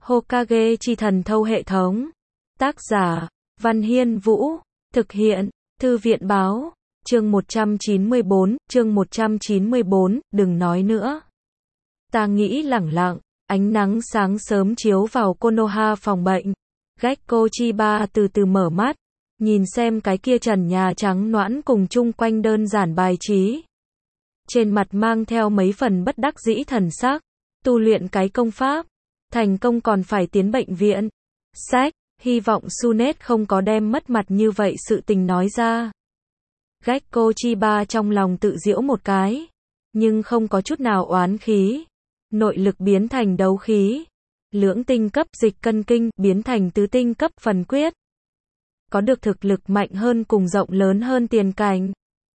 Hokage chi thần thâu hệ thống. Tác giả, Văn Hiên Vũ. Thực hiện, Thư viện báo. Chương 194, đừng nói nữa. Ta nghĩ lẳng lặng, ánh nắng sáng sớm chiếu vào Konoha phòng bệnh. Gekko Chiba từ từ mở mắt, nhìn xem cái kia trần nhà trắng nõn cùng chung quanh đơn giản bài trí. Trên mặt mang theo mấy phần bất đắc dĩ thần sắc, tu luyện cái công pháp, thành công còn phải tiến bệnh viện. Sách, hy vọng Sunet không có đem mất mặt như vậy sự tình nói ra. Gekko Chiba trong lòng tự giễu một cái, nhưng không có chút nào oán khí. Nội lực biến thành đấu khí, lưỡng tinh cấp dịch cân kinh biến thành tứ tinh cấp phần quyết. Có được thực lực mạnh hơn cùng rộng lớn hơn tiền cảnh.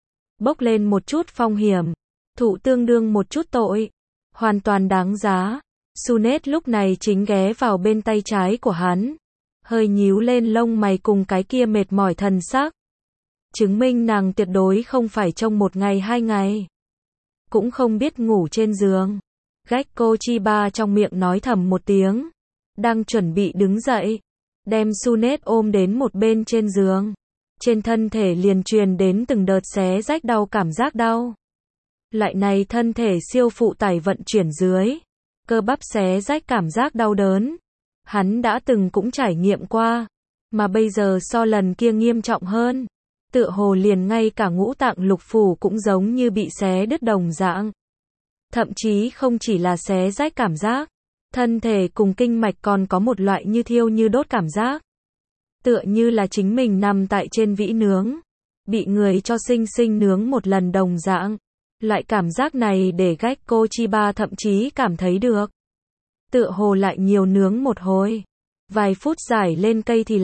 Bốc lên một chút phong hiểm, thụ tương đương một chút tội, hoàn toàn đáng giá. Sunet lúc này chính ghé vào bên tay trái của hắn, hơi nhíu lên lông mày cùng cái kia mệt mỏi thần sắc. Chứng minh nàng tuyệt đối không phải trong một ngày hai ngày, cũng không biết ngủ trên giường. Gekko Chiba trong miệng nói thầm một tiếng, đang chuẩn bị đứng dậy, đem Sunet ôm đến một bên trên giường. Trên thân thể liền truyền đến từng đợt xé rách đau cảm giác đau. Loại này thân thể siêu phụ tải vận chuyển dưới, cơ bắp xé rách cảm giác đau đớn. Hắn đã từng cũng trải nghiệm qua, mà bây giờ so lần kia nghiêm trọng hơn. Tựa hồ liền ngay cả ngũ tạng lục phủ cũng giống như bị xé đứt đồng dạng. Thậm chí không chỉ là xé rách cảm giác, thân thể cùng kinh mạch còn có một loại như thiêu như đốt cảm giác. Tựa như là chính mình nằm tại trên vĩ nướng, bị người cho sinh sinh nướng một lần đồng dạng. Loại cảm giác này để Gekko Chiba thậm chí cảm thấy được. Tựa hồ lại nhiều nướng một hồi, vài phút giải lên cây thì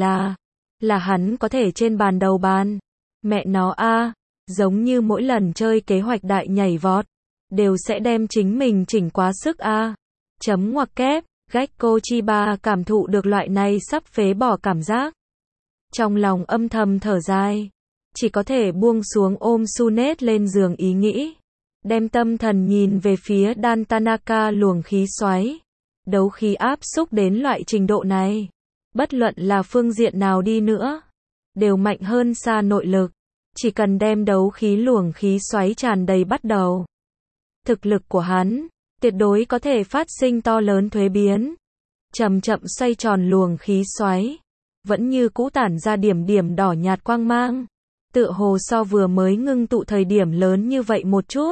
là hắn có thể trên bàn đầu bàn. Mẹ nó a, giống như mỗi lần chơi kế hoạch đại nhảy vọt, đều sẽ đem chính mình chỉnh quá sức a. Chấm ngoặc kép, Gekko Chiba cảm thụ được loại này sắp phế bỏ cảm giác. Trong lòng âm thầm thở dài, chỉ có thể buông xuống ôm Sunet lên giường ý nghĩ. Đem tâm thần nhìn về phía Dan Tanaka luồng khí xoáy. Đấu khí áp xúc đến loại trình độ này. Bất luận là phương diện nào đi nữa, đều mạnh hơn xa nội lực. Chỉ cần đem đấu khí luồng khí xoáy tràn đầy bắt đầu. Thực lực của hắn, tuyệt đối có thể phát sinh to lớn thuế biến. Chậm chậm xoay tròn luồng khí xoáy, vẫn như cũ tản ra điểm điểm đỏ nhạt quang mang. Tựa hồ so vừa mới ngưng tụ thời điểm lớn như vậy một chút.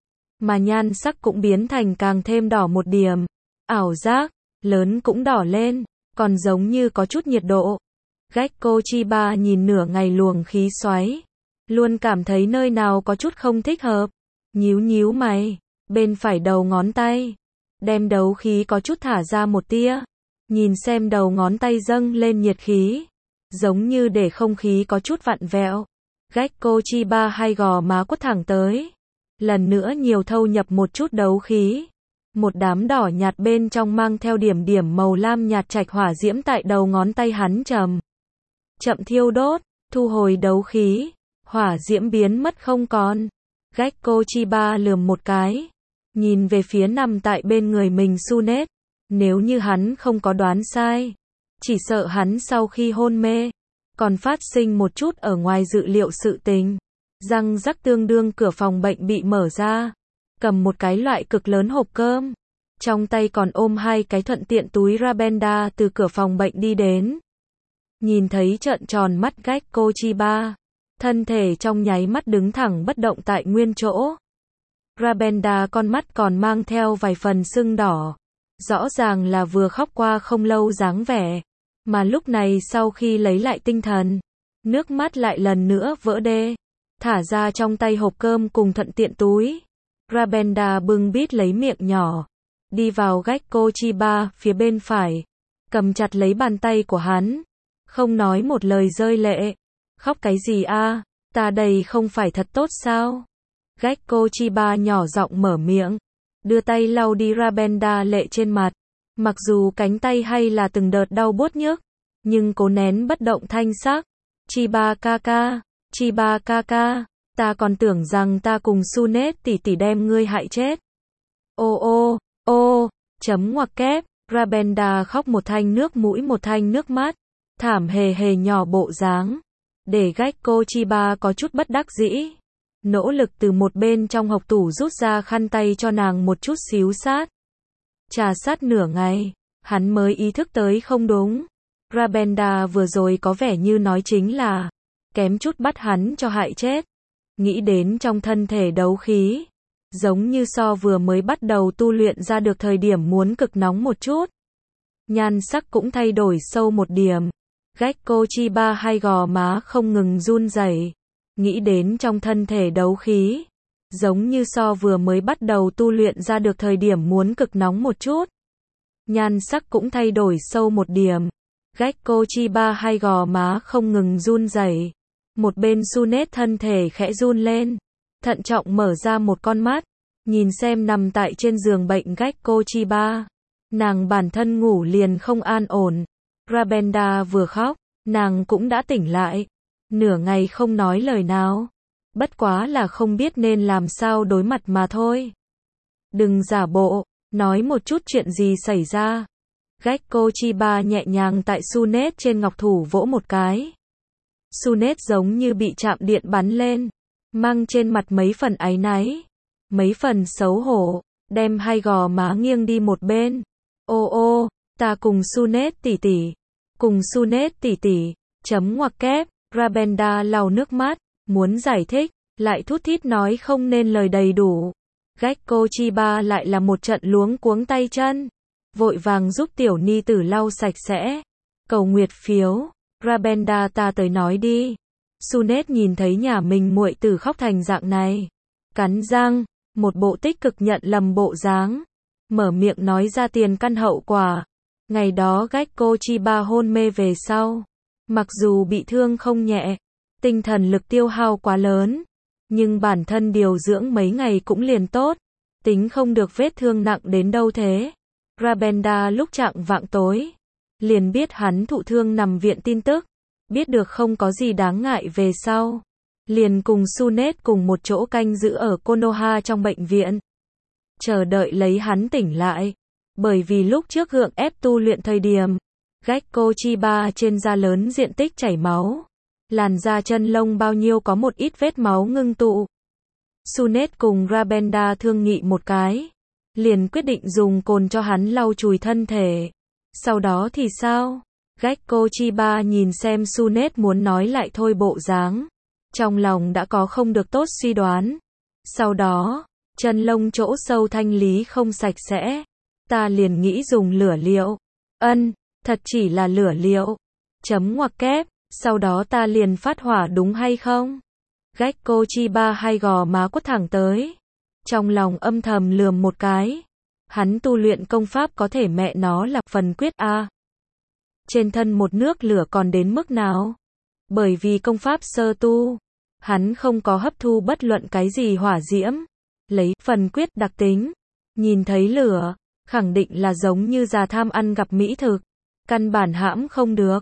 Mà nhan sắc cũng biến thành càng thêm đỏ một điểm. Ảo giác, lớn cũng đỏ lên, còn giống như có chút nhiệt độ. Gekko Chiba nhìn nửa ngày luồng khí xoáy, luôn cảm thấy nơi nào có chút không thích hợp. Nhíu nhíu mày, bên phải đầu ngón tay, đem đấu khí có chút thả ra một tia. Nhìn xem đầu ngón tay dâng lên nhiệt khí, giống như để không khí có chút vặn vẹo. Gekko Chiba hai gò má quất thẳng tới. Lần nữa nhiều thâu nhập một chút đấu khí. Một đám đỏ nhạt bên trong mang theo điểm điểm màu lam nhạt trạch hỏa diễm tại đầu ngón tay hắn chậm thiêu đốt, thu hồi đấu khí, hỏa diễm biến mất không còn. Gekko Chiba lườm một cái, nhìn về phía nằm tại bên người mình Sunet. Nếu như hắn không có đoán sai, chỉ sợ hắn sau khi hôn mê, còn phát sinh một chút ở ngoài dự liệu sự tình. Răng rắc tương đương cửa phòng bệnh bị mở ra, cầm một cái loại cực lớn hộp cơm, trong tay còn ôm hai cái thuận tiện túi Rabenda từ cửa phòng bệnh đi đến. Nhìn thấy trợn tròn mắt Gekko Chiba, thân thể trong nháy mắt đứng thẳng bất động tại nguyên chỗ. Rabenda con mắt còn mang theo vài phần sưng đỏ, rõ ràng là vừa khóc qua không lâu dáng vẻ, mà lúc này sau khi lấy lại tinh thần, nước mắt lại lần nữa vỡ đê. Thả ra trong tay hộp cơm cùng thuận tiện túi. Rabenda bưng bít lấy miệng nhỏ, đi vào Gekko Chiba phía bên phải, cầm chặt lấy bàn tay của hắn, không nói một lời rơi lệ. Khóc cái gì a? Ta đây không phải thật tốt sao? Gekko Chiba nhỏ giọng mở miệng, đưa tay lau đi Rabenda lệ trên mặt. Mặc dù cánh tay hay là từng đợt đau buốt nhức, nhưng cố nén bất động thanh sắc. Chiba kaka, ta còn tưởng rằng ta cùng Sunet tỷ tỷ đem ngươi hại chết. Ô, chấm ngoặc kép, Rabenda khóc một thanh nước mũi một thanh nước mắt, thảm hề hề nhỏ bộ dáng, để Gecko Chiba có chút bất đắc dĩ. Nỗ lực từ một bên trong hộc tủ rút ra khăn tay cho nàng một chút xíu sát. Trà sát nửa ngày, hắn mới ý thức tới không đúng. Rabenda vừa rồi có vẻ như nói chính là, kém chút bắt hắn cho hại chết. Nghĩ đến trong thân thể đấu khí, giống như so vừa mới bắt đầu tu luyện ra được thời điểm muốn cực nóng một chút. Nhan sắc cũng thay đổi sâu một điểm. Gecko Chiba hai gò má không ngừng run rẩy. Nghĩ đến trong thân thể đấu khí, giống như so vừa mới bắt đầu tu luyện ra được thời điểm muốn cực nóng một chút. Nhan sắc cũng thay đổi sâu một điểm. Gecko Chiba hai gò má không ngừng run rẩy. Một bên Sunet thân thể khẽ run lên, thận trọng mở ra một con mắt, nhìn xem nằm tại trên giường bệnh Gecko Chiba. Nàng bản thân ngủ liền không an ổn. Rabenda vừa khóc, nàng cũng đã tỉnh lại. Nửa ngày không nói lời nào. Bất quá là không biết nên làm sao đối mặt mà thôi. Đừng giả bộ, nói một chút chuyện gì xảy ra. Gecko Chiba nhẹ nhàng tại Sunet trên ngọc thủ vỗ một cái. Sunet giống như bị chạm điện bắn lên, mang trên mặt mấy phần áy náy, mấy phần xấu hổ, đem hai gò má nghiêng đi một bên. Ô ô, ta cùng Sunet tỷ tỷ, cùng Sunet tỷ tỷ, chấm ngoặc kép. Rabenda lau nước mắt, muốn giải thích, lại thút thít nói không nên lời đầy đủ. Gecko Chiba lại là một trận luống cuống tay chân, vội vàng giúp tiểu ni tử lau sạch sẽ. Cầu nguyệt phiếu, Rabenda ta tới nói đi. Sunet nhìn thấy nhà mình muội tử khóc thành dạng này, cắn răng, một bộ tích cực nhận lầm bộ dáng, mở miệng nói ra tiền căn hậu quả. Ngày đó Gecko Chiba hôn mê về sau, mặc dù bị thương không nhẹ, tinh thần lực tiêu hao quá lớn, nhưng bản thân điều dưỡng mấy ngày cũng liền tốt, tính không được vết thương nặng đến đâu thế. Rabenda lúc chạng vạng tối, liền biết hắn thụ thương nằm viện tin tức, biết được không có gì đáng ngại về sau, liền cùng Sunet cùng một chỗ canh giữ ở Konoha trong bệnh viện, chờ đợi lấy hắn tỉnh lại, bởi vì lúc trước gượng ép tu luyện thời điểm, Gecko Chiba trên da lớn diện tích chảy máu, làn da chân lông bao nhiêu có một ít vết máu ngưng tụ. Sunet cùng Rabenda thương nghị một cái, liền quyết định dùng cồn cho hắn lau chùi thân thể. Sau đó thì sao? Gecko Chiba nhìn xem Sunet muốn nói lại thôi bộ dáng, trong lòng đã có không được tốt suy đoán. Sau đó, chân lông chỗ sâu thanh lý không sạch sẽ, ta liền nghĩ dùng lửa liệu. Thật chỉ là lửa liệu. Chấm ngoặc kép, sau đó ta liền phát hỏa đúng hay không? Gecko Chiba hai gò má quất thẳng tới, trong lòng âm thầm lườm một cái. Hắn tu luyện công pháp có thể mẹ nó là phần quyết a. Trên thân một nước lửa còn đến mức nào? Bởi vì công pháp sơ tu, hắn không có hấp thu bất luận cái gì hỏa diễm. Lấy phần quyết đặc tính, nhìn thấy lửa, khẳng định là giống như già tham ăn gặp mỹ thực. Căn bản hãm không được.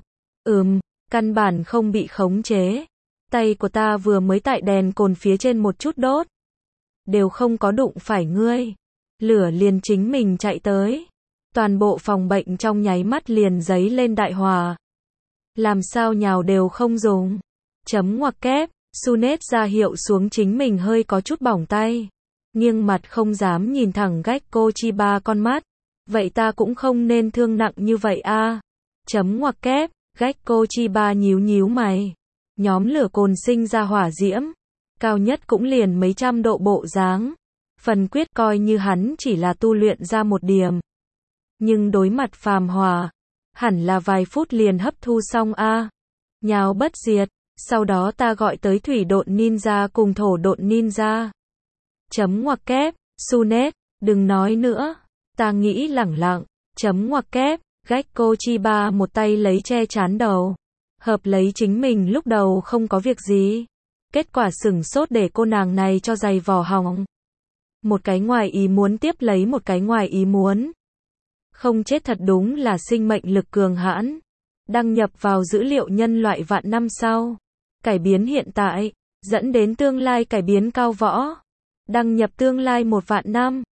Căn bản không bị khống chế. Tay của ta vừa mới tại đèn cồn phía trên một chút đốt, đều không có đụng phải ngươi. Lửa liền chính mình chạy tới. Toàn bộ phòng bệnh trong nháy mắt liền giấy lên đại hỏa. Làm sao nhào đều không dùng. Chấm ngoặc kép, Sunet ra hiệu xuống chính mình hơi có chút bỏng tay. Nghiêng mặt không dám nhìn thẳng Gecko Chiba con mắt. Vậy ta cũng không nên thương nặng như vậy a. Chấm ngoặc kép, Gecko Chiba nhíu nhíu mày. Nhóm lửa cồn sinh ra hỏa diễm, cao nhất cũng liền mấy trăm độ bộ dáng. Phần quyết coi như hắn chỉ là tu luyện ra một điểm. Nhưng đối mặt phàm hỏa, hẳn là vài phút liền hấp thu xong a. Nhào bất diệt, sau đó ta gọi tới thủy độn ninja cùng thổ độn ninja. Chấm ngoặc kép, Sunet, đừng nói nữa. Ta nghĩ lẳng lặng, chấm ngoặc kép, Gecko Chiba một tay lấy che chán đầu, hợp lấy chính mình lúc đầu không có việc gì. Kết quả sửng sốt để cô nàng này cho giày vò hỏng. Một cái ngoài ý muốn tiếp lấy một cái ngoài ý muốn. Không chết thật đúng là sinh mệnh lực cường hãn. Đăng nhập vào dữ liệu nhân loại vạn năm sau. Cải biến hiện tại, dẫn đến tương lai cải biến cao võ. Đăng nhập tương lai 1 vạn năm.